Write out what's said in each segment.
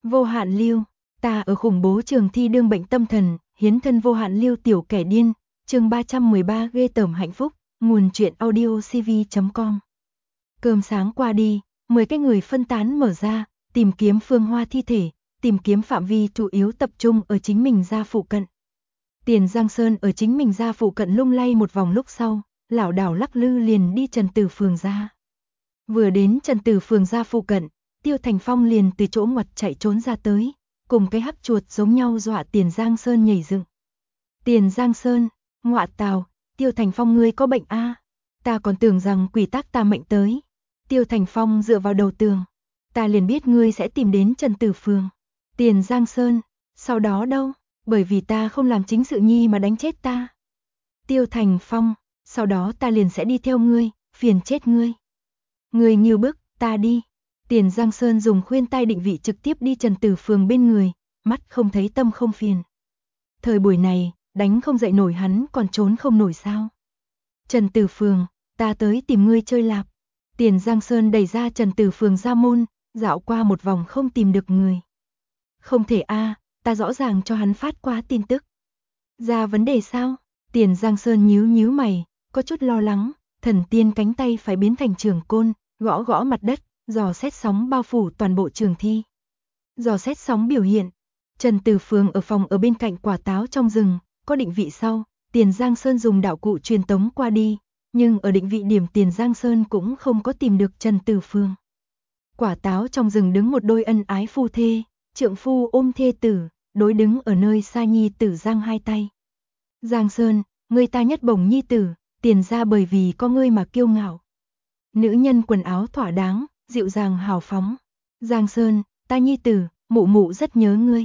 Vô Hạn Lưu, ta ở khủng bố trường thi đương bệnh tâm thần, hiến thân vô hạn lưu tiểu kẻ điên, chương 313 ghê tởm hạnh phúc, nguồn truyện audio cv.com. Cơm sáng qua đi, 10 cái người phân tán mở ra, tìm kiếm Phương Hoa thi thể, tìm kiếm phạm vi chủ yếu tập trung ở chính mình gia phụ cận. Tiền Giang Sơn ở chính mình gia phụ cận lung lay một vòng lúc sau, lảo đảo lắc lư liền đi Trần Tử Phường gia. Vừa đến Trần Tử Phường gia phụ cận, Tiêu Thành Phong liền từ chỗ ngoặt chạy trốn ra tới, cùng cái hắc chuột giống nhau dọa Tiền Giang Sơn nhảy dựng. Tiền Giang Sơn, ngọa tào, Tiêu Thành Phong ngươi có bệnh a? Ta còn tưởng rằng quỷ tác ta mệnh tới. Tiêu Thành Phong dựa vào đầu tường, ta liền biết ngươi sẽ tìm đến Trần Tử Phường. Tiền Giang Sơn, sau đó đâu, bởi vì ta không làm chính sự nhi mà đánh chết ta. Tiêu Thành Phong, sau đó ta liền sẽ đi theo ngươi, phiền chết ngươi. Ngươi nghiêu bức, ta đi. Tiền Giang Sơn dùng khuyên tai định vị trực tiếp đi Trần Tử Phường bên người, mắt không thấy tâm không phiền. Thời buổi này, đánh không dậy nổi hắn còn trốn không nổi sao. Trần Tử Phường, ta tới tìm ngươi chơi lạp. Tiền Giang Sơn đẩy ra Trần Tử Phường ra môn, dạo qua một vòng không tìm được người. Không thể a, ta rõ ràng cho hắn phát qua tin tức. Ra vấn đề sao? Tiền Giang Sơn nhíu nhíu mày, có chút lo lắng, thần tiên cánh tay phải biến thành trường côn, gõ gõ mặt đất, dò xét sóng bao phủ toàn bộ trường thi. Dò xét sóng biểu hiện, Trần Tử Phường ở phòng ở bên cạnh quả táo trong rừng, có định vị sau, Tiền Giang Sơn dùng đạo cụ truyền tống qua đi, nhưng ở định vị điểm Tiền Giang Sơn cũng không có tìm được Trần Tử Phường. Quả táo trong rừng đứng một đôi ân ái phu thê, trượng phu ôm thê tử, đối đứng ở nơi xa nhi tử giang hai tay. Giang Sơn, ngươi ta nhất bổng nhi tử, Tiền ra bởi vì có ngươi mà kiêu ngạo. Nữ nhân quần áo thỏa đáng, dịu dàng hào phóng. Giang Sơn, ta nhi tử, mụ mụ rất nhớ ngươi.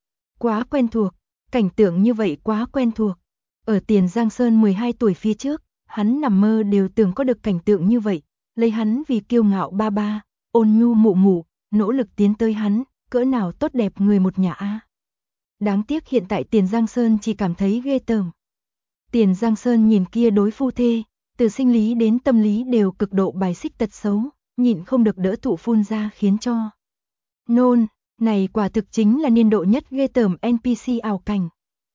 Quá quen thuộc, cảnh tượng như vậy quá quen thuộc. Ở Tiền Giang Sơn 12 tuổi phía trước, hắn nằm mơ đều tưởng có được cảnh tượng như vậy, lấy hắn vì kiêu ngạo ba ba, ôn nhu mụ mụ, nỗ lực tiến tới hắn, cỡ nào tốt đẹp người một nhà a. Đáng tiếc hiện tại Tiền Giang Sơn chỉ cảm thấy ghê tởm. Tiền Giang Sơn nhìn kia đối phu thê, từ sinh lý đến tâm lý đều cực độ bài xích tật xấu, nhịn không được đỡ thụ phun ra khiến cho nôn, này quả thực chính là niên độ nhất ghê tởm NPC ảo cảnh.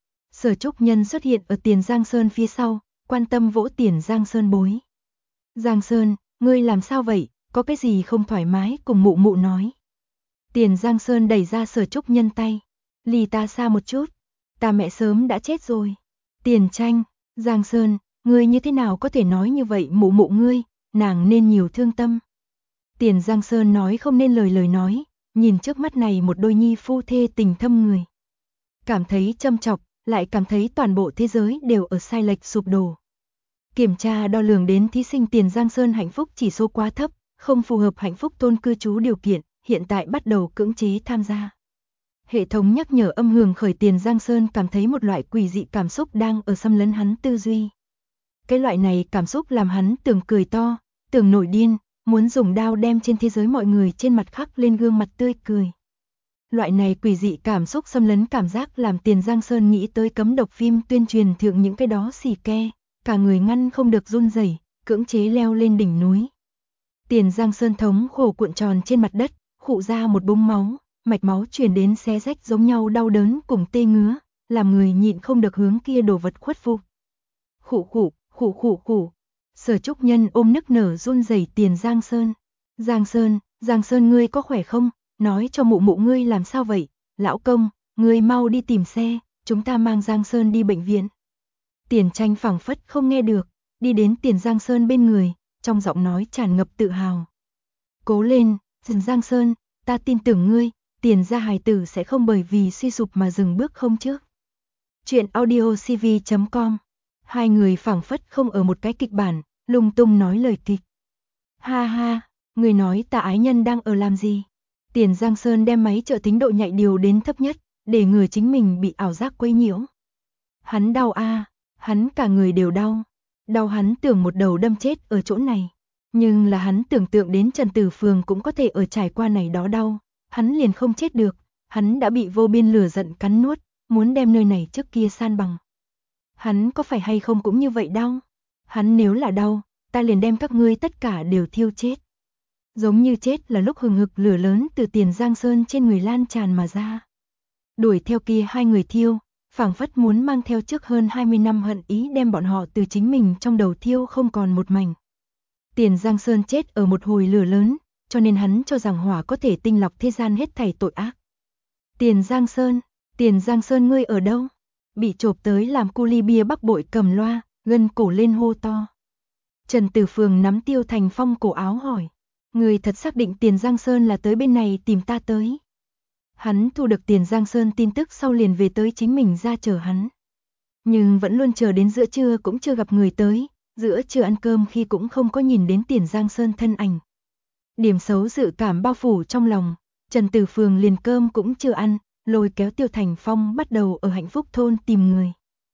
Sở Trúc Nhân xuất hiện ở Tiền Giang Sơn phía sau, quan tâm vỗ Tiền Giang Sơn bối. Giang Sơn, ngươi làm sao vậy, có cái gì không thoải mái cùng mụ mụ nói. Tiền Giang Sơn đẩy ra Sở Trúc Nhân tay, lì ta xa một chút, ta mẹ sớm đã chết rồi. Tiền Tranh, Giang Sơn, ngươi như thế nào có thể nói như vậy mụ mụ ngươi, nàng nên nhiều thương tâm. Tiền Giang Sơn nói không nên lời nói, nhìn trước mắt này một đôi nhi phu thê tình thâm người. Cảm thấy châm chọc, lại cảm thấy toàn bộ thế giới đều ở sai lệch sụp đổ. Kiểm tra đo lường đến thí sinh Tiền Giang Sơn hạnh phúc chỉ số quá thấp, không phù hợp hạnh phúc tôn cư trú điều kiện, hiện tại bắt đầu cưỡng chế tham gia. Hệ thống nhắc nhở âm hưởng khởi Tiền Giang Sơn cảm thấy một loại quỷ dị cảm xúc đang ở xâm lấn hắn tư duy. Cái loại này cảm xúc làm hắn tưởng cười to, tưởng nổi điên, muốn dùng đao đem trên thế giới mọi người trên mặt khắc lên gương mặt tươi cười. Loại này quỷ dị cảm xúc xâm lấn cảm giác làm Tiền Giang Sơn nghĩ tới cấm độc phim tuyên truyền thượng những cái đó xì ke, cả người ngăn không được run rẩy, cưỡng chế leo lên đỉnh núi. Tiền Giang Sơn thống khổ cuộn tròn trên mặt đất, khụ ra một búng máu, mạch máu truyền đến xé rách giống nhau đau đớn cùng tê ngứa, làm người nhịn không được hướng kia đồ vật khuất phục. Khụ. Sở Trúc Nhân ôm nức nở run rẩy Tiền Giang Sơn. Giang Sơn ngươi có khỏe không? Nói cho mụ mụ ngươi làm sao vậy? Lão công, ngươi mau đi tìm xe, chúng ta mang Giang Sơn đi bệnh viện. Tiền Tranh phảng phất không nghe được, đi đến Tiền Giang Sơn bên người, trong giọng nói tràn ngập tự hào. Cố lên, Giang Sơn, ta tin tưởng ngươi, Tiền gia hài tử sẽ không bởi vì suy sụp mà dừng bước không trước. Chuyện audio cv.com. Hai người phảng phất không ở một cái kịch bản, lung tung nói lời kịch. Ha ha, người nói ta ái nhân đang ở làm gì? Tiền Giang Sơn đem máy trợ thính độ nhạy điều đến thấp nhất, để người chính mình bị ảo giác quấy nhiễu. Hắn đau a, hắn cả người đều đau. Đau hắn tưởng một đầu đâm chết ở chỗ này. Nhưng là hắn tưởng tượng đến Trần Tử Phường cũng có thể ở trải qua này đó đau. Hắn liền không chết được, hắn đã bị vô biên lửa giận cắn nuốt, muốn đem nơi này trước kia san bằng. Hắn có phải hay không cũng như vậy đau? Hắn nếu là đau, ta liền đem các ngươi tất cả đều thiêu chết. giống như chết là lúc hừng hực lửa lớn từ Tiền Giang Sơn trên người lan tràn mà ra. Đuổi theo kia hai người thiêu, phảng phất muốn mang theo trước hơn 20 năm hận ý đem bọn họ từ chính mình trong đầu thiêu không còn một mảnh. Tiền Giang Sơn chết ở một hồi lửa lớn, cho nên hắn cho rằng hỏa có thể tinh lọc thế gian hết thảy tội ác. Tiền Giang Sơn ngươi ở đâu? Bị chộp tới làm cu ly bia Bắc Bội cầm loa, gân cổ lên hô to. Trần Tử Phường nắm Tiêu Thành Phong cổ áo hỏi. Người thật xác định Tiền Giang Sơn là tới bên này tìm ta tới. Hắn thu được Tiền Giang Sơn tin tức sau liền về tới chính mình ra chờ hắn. Nhưng vẫn luôn chờ đến giữa trưa cũng chưa gặp người tới, giữa trưa ăn cơm khi cũng không có nhìn đến Tiền Giang Sơn thân ảnh. Điểm xấu dự cảm bao phủ trong lòng, Trần Tử Phường liền cơm cũng chưa ăn, lôi kéo Tiêu Thành Phong bắt đầu ở Hạnh Phúc thôn tìm người.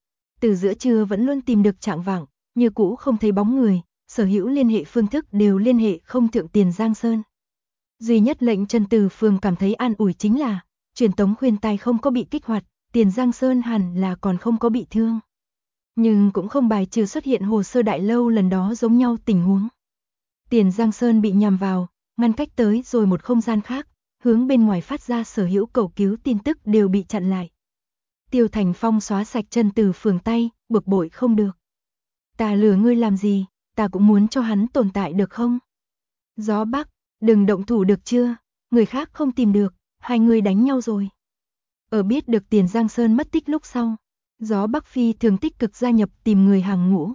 Từ giữa trưa vẫn luôn tìm được trạng vạng, như cũ không thấy bóng người, sở hữu liên hệ phương thức đều liên hệ không thượng Tiền Giang Sơn. Duy nhất lệnh Trần Tử Phường cảm thấy an ủi chính là, truyền tống khuyên tai không có bị kích hoạt, Tiền Giang Sơn hẳn là còn không có bị thương. Nhưng cũng không bài trừ xuất hiện hồ sơ đại lâu lần đó giống nhau tình huống. Tiền Giang Sơn bị nhằm vào, ngăn cách tới rồi một không gian khác, hướng bên ngoài phát ra sở hữu cầu cứu tin tức đều bị chặn lại. Tiêu Thành Phong xóa sạch Trần Tử Phường tay, bực bội không được. Ta lừa ngươi làm gì, ta cũng muốn cho hắn tồn tại được không? Gió Bắc, đừng động thủ được chưa, người khác không tìm được, hai người đánh nhau rồi. Ở biết được Tiền Giang Sơn mất tích lúc sau, Gió Bắc Phi thường tích cực gia nhập tìm người hàng ngũ.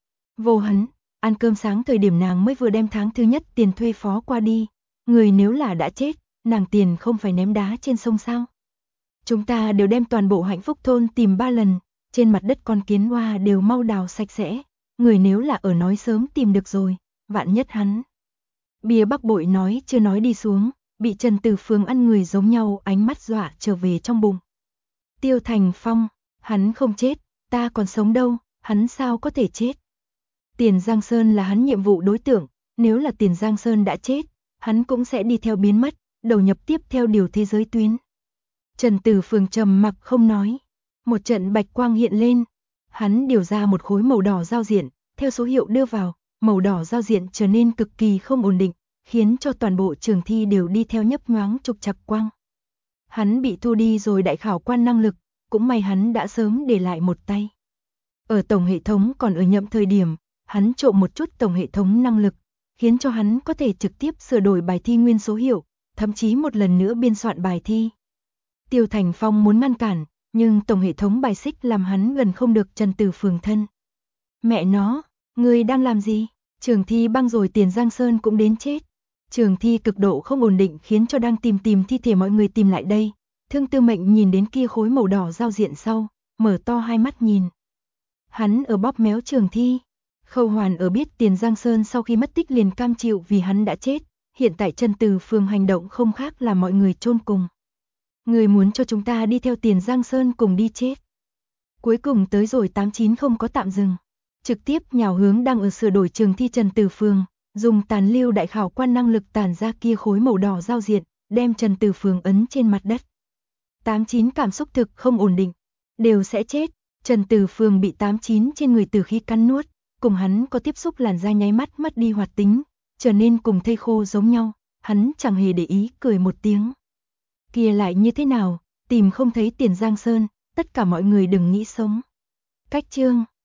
Vô hắn, ăn cơm sáng thời điểm nàng mới vừa đem tháng thứ nhất tiền thuê phó qua đi, người nếu là đã chết, nàng tiền không phải ném đá trên sông sao. Chúng ta đều đem toàn bộ Hạnh Phúc thôn tìm 3 lần, trên mặt đất con kiến hoa đều mau đào sạch sẽ, người nếu là ở nói sớm tìm được rồi, vạn nhất hắn. Bia Bắc Bội nói chưa nói đi xuống, bị Trần Tử Phường ăn người giống nhau ánh mắt dọa trở về trong bụng. Tiêu Thành Phong, hắn không chết, ta còn sống đâu, hắn sao có thể chết. Tiền Giang Sơn là hắn nhiệm vụ đối tượng, nếu là Tiền Giang Sơn đã chết, hắn cũng sẽ đi theo biến mất, đầu nhập tiếp theo điều thế giới tuyến. Trần Tử Phường trầm mặc không nói, một trận bạch quang hiện lên, hắn điều ra một khối màu đỏ giao diện, theo số hiệu đưa vào, màu đỏ giao diện trở nên cực kỳ không ổn định, khiến cho toàn bộ trường thi đều đi theo nhấp nhoáng trục trặc quang. Hắn bị thu đi rồi đại khảo quan năng lực, cũng may hắn đã sớm để lại một tay. Ở tổng hệ thống còn ở nhậm thời điểm, hắn trộm một chút tổng hệ thống năng lực, khiến cho hắn có thể trực tiếp sửa đổi bài thi nguyên số hiệu, thậm chí một lần nữa biên soạn bài thi. Tiêu Thành Phong muốn ngăn cản, nhưng tổng hệ thống bài xích làm hắn gần không được Trần Tử Phường thân. Mẹ nó, ngươi đang làm gì? Trường thi băng rồi Tiền Giang Sơn cũng đến chết. Trường thi cực độ không ổn định khiến cho đang tìm thi thể mọi người tìm lại đây. Thương Tư Mệnh nhìn đến kia khối màu đỏ giao diện sau, mở to hai mắt nhìn. Hắn ở bóp méo trường thi. Khâu Hoàn ở biết Tiền Giang Sơn sau khi mất tích liền cam chịu vì hắn đã chết. Hiện tại Trần Tử Phường hành động không khác là mọi người chôn cùng. Người muốn cho chúng ta đi theo Tiền Giang Sơn cùng đi chết. Cuối cùng tới rồi 89 không có tạm dừng. Trực tiếp nhào hướng đang ở sửa đổi trường thi Trần Tử Phường, dùng tàn lưu đại khảo quan năng lực tàn ra kia khối màu đỏ giao diện, đem Trần Tử Phường ấn trên mặt đất. 89 cảm xúc thực không ổn định, đều sẽ chết. Trần Tử Phường bị 89 trên người tử khí cắn nuốt, cùng hắn có tiếp xúc làn da nháy mắt mất đi hoạt tính, trở nên cùng thây khô giống nhau, hắn chẳng hề để ý cười một tiếng. Kia lại như thế nào, tìm không thấy Tiền Giang Sơn, tất cả mọi người đừng nghĩ sống. Cách chương